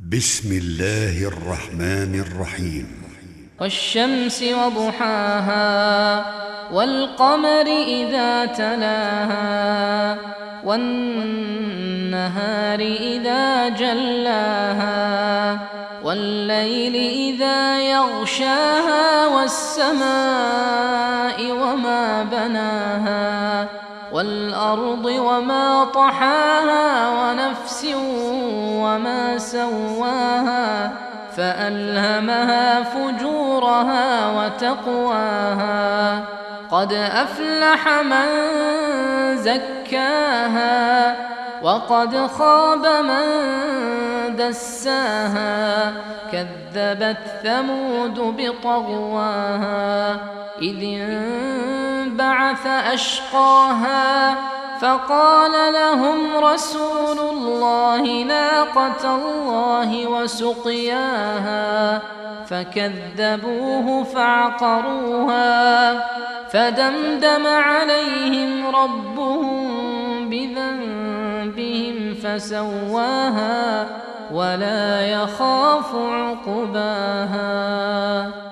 بسم الله الرحمن الرحيم. والشمس وضحاها والقمر إذا تلاها والنهار إذا جلاها والليل إذا يغشاها والسماء وما بناها والأرض وما طحاها ونفس وما سواها فألهمها فجورها وتقواها قد أفلح من زكاها وقد خاب من دساها كذبت ثمود بطغواها إذ انبعث أشقاها فقال لهم رسول الله ناقة الله وسقياها فكذبوه فعقروها فدمدم عليهم ربهم بذنبهم فسواها ولا يخاف عقباها.